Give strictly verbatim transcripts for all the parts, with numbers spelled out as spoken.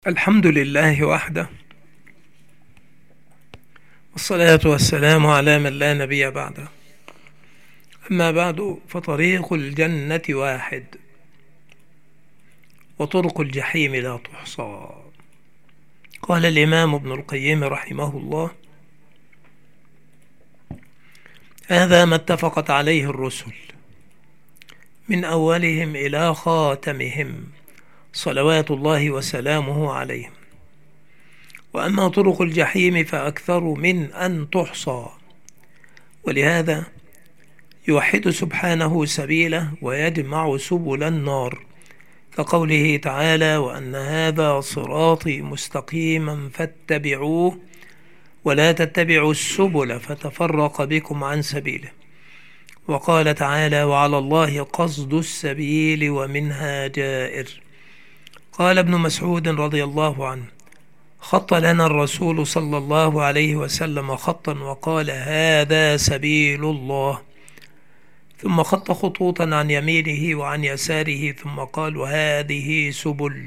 الحمد لله وحده، والصلاة والسلام على من لا نبي بعده. أما بعد، فطريق الجنة واحد وطرق الجحيم لا تحصى. قال الإمام ابن القيم رحمه الله: هذا ما اتفقت عليه الرسل من أولهم إلى خاتمهم صلوات الله وسلامه عليهم. وأما طرق الجحيم فأكثر من أن تحصى، ولهذا يوحد سبحانه سبيله ويجمع سبل النار، كقوله تعالى: وأن هذا صراطي مستقيما فاتبعوه ولا تتبعوا السبل فتفرق بكم عن سبيله. وقال تعالى: وعلى الله قصد السبيل ومنها جائر. قال ابن مسعود رضي الله عنه: خط لنا الرسول صلى الله عليه وسلم خطا وقال: هذا سبيل الله، ثم خط خطوطا عن يمينه وعن يساره، ثم قال: وهذه سبل،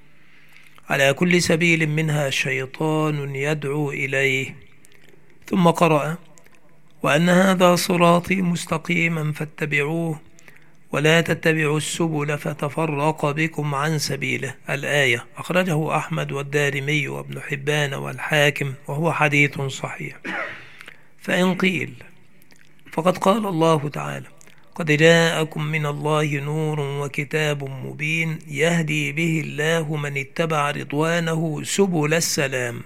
على كل سبيل منها شيطان يدعو إليه. ثم قرأ: وأن هذا صراطي مستقيما فاتبعوه ولا تتبعوا السبل فتفرق بكم عن سبيله. الآية أخرجه أحمد والدارمي وابن حبان والحاكم، وهو حديث صحيح. فإن قيل فقد قال الله تعالى: قد جاءكم من الله نور وكتاب مبين يهدي به الله من اتبع رضوانه سبل السلام.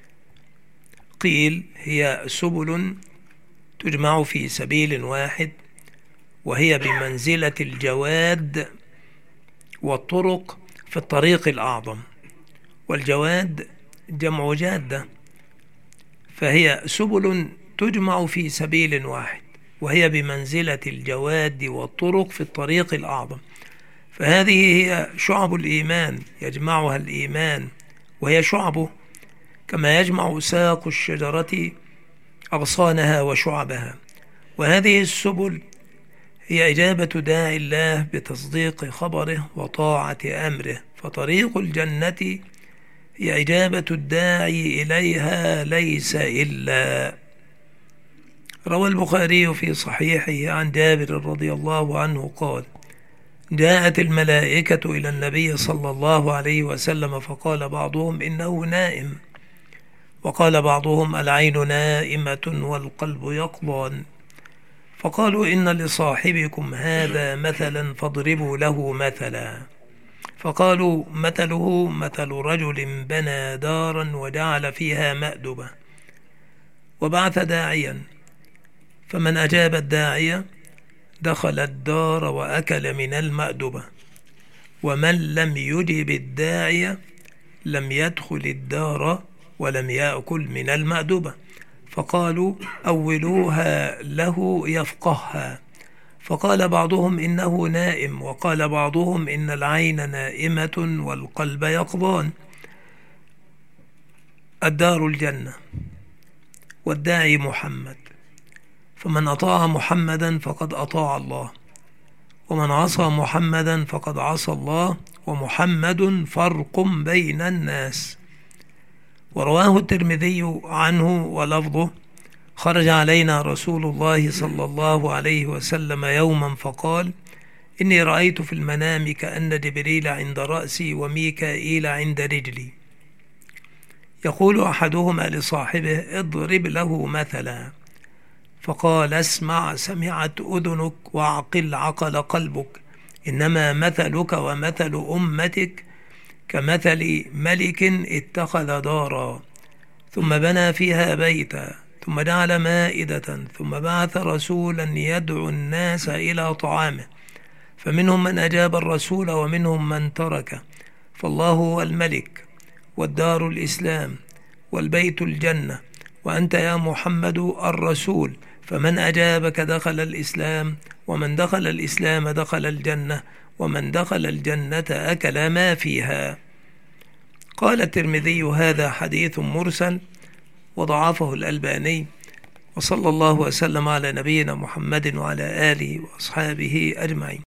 قيل: هي سبل تجمع في سبيل واحد، وهي بمنزلة الجواد والطرق في الطريق الأعظم، والجواد جمع جادة، فهي سبل تجمع في سبيل واحد، وهي بمنزلة الجواد والطرق في الطريق الأعظم. فهذه هي شعب الإيمان يجمعها الإيمان، وهي شعبه كما يجمع ساق الشجرة أغصانها وشعبها. وهذه السبل هي إجابة داعي الله بتصديق خبره وطاعة أمره، فطريق الجنة هي إجابة الداعي إليها ليس إلا. روى البخاري في صحيحه عن جابر رضي الله عنه قال: جاءت الملائكة إلى النبي صلى الله عليه وسلم فقال بعضهم: إنه نائم، وقال بعضهم: العين نائمة والقلب يقظان. فقالوا: إن لصاحبكم هذا مثلا فاضربوا له مثلا. فقالوا: مثله مثل رجل بنى دارا وجعل فيها مأدبة وبعث داعيا، فمن أجاب الداعية دخل الدار وأكل من المأدبة، ومن لم يجب الداعية لم يدخل الدار ولم يأكل من المأدبة. فقالوا: أولوها له يفقهها. فقال بعضهم: إنه نائم، وقال بعضهم: إن العين نائمة والقلب يقظان. الدار الجنة، والداعي محمد، فمن أطاع محمدا فقد أطاع الله، ومن عصى محمدا فقد عصى الله، ومحمد فرق بين الناس. ورواه الترمذي عنه ولفظه: خرج علينا رسول الله صلى الله عليه وسلم يوما فقال: إني رأيت في المنام كأن جبريل عند رأسي وميكائيل عند رجلي، يقول أحدهما لصاحبه: اضرب له مثلا. فقال: اسمع سمعت أذنك وعقل عقل قلبك، إنما مثلك ومثل أمتك كمثل ملك اتخذ دارا ثم بنى فيها بيتا ثم جعل مائدة ثم بعث رسولا يدعو الناس إلى طعامه، فمنهم من أجاب الرسول ومنهم من ترك. فالله هو الملك، والدار الإسلام، والبيت الجنة، وأنت يا محمد الرسول، فمن أجابك دخل الإسلام، ومن دخل الإسلام دخل الجنة، ومن دخل الجنة أكل ما فيها. قال الترمذي: هذا حديث مرسل، وضعفه الألباني. وصلى الله وسلم على نبينا محمد وعلى آله وأصحابه أجمعين.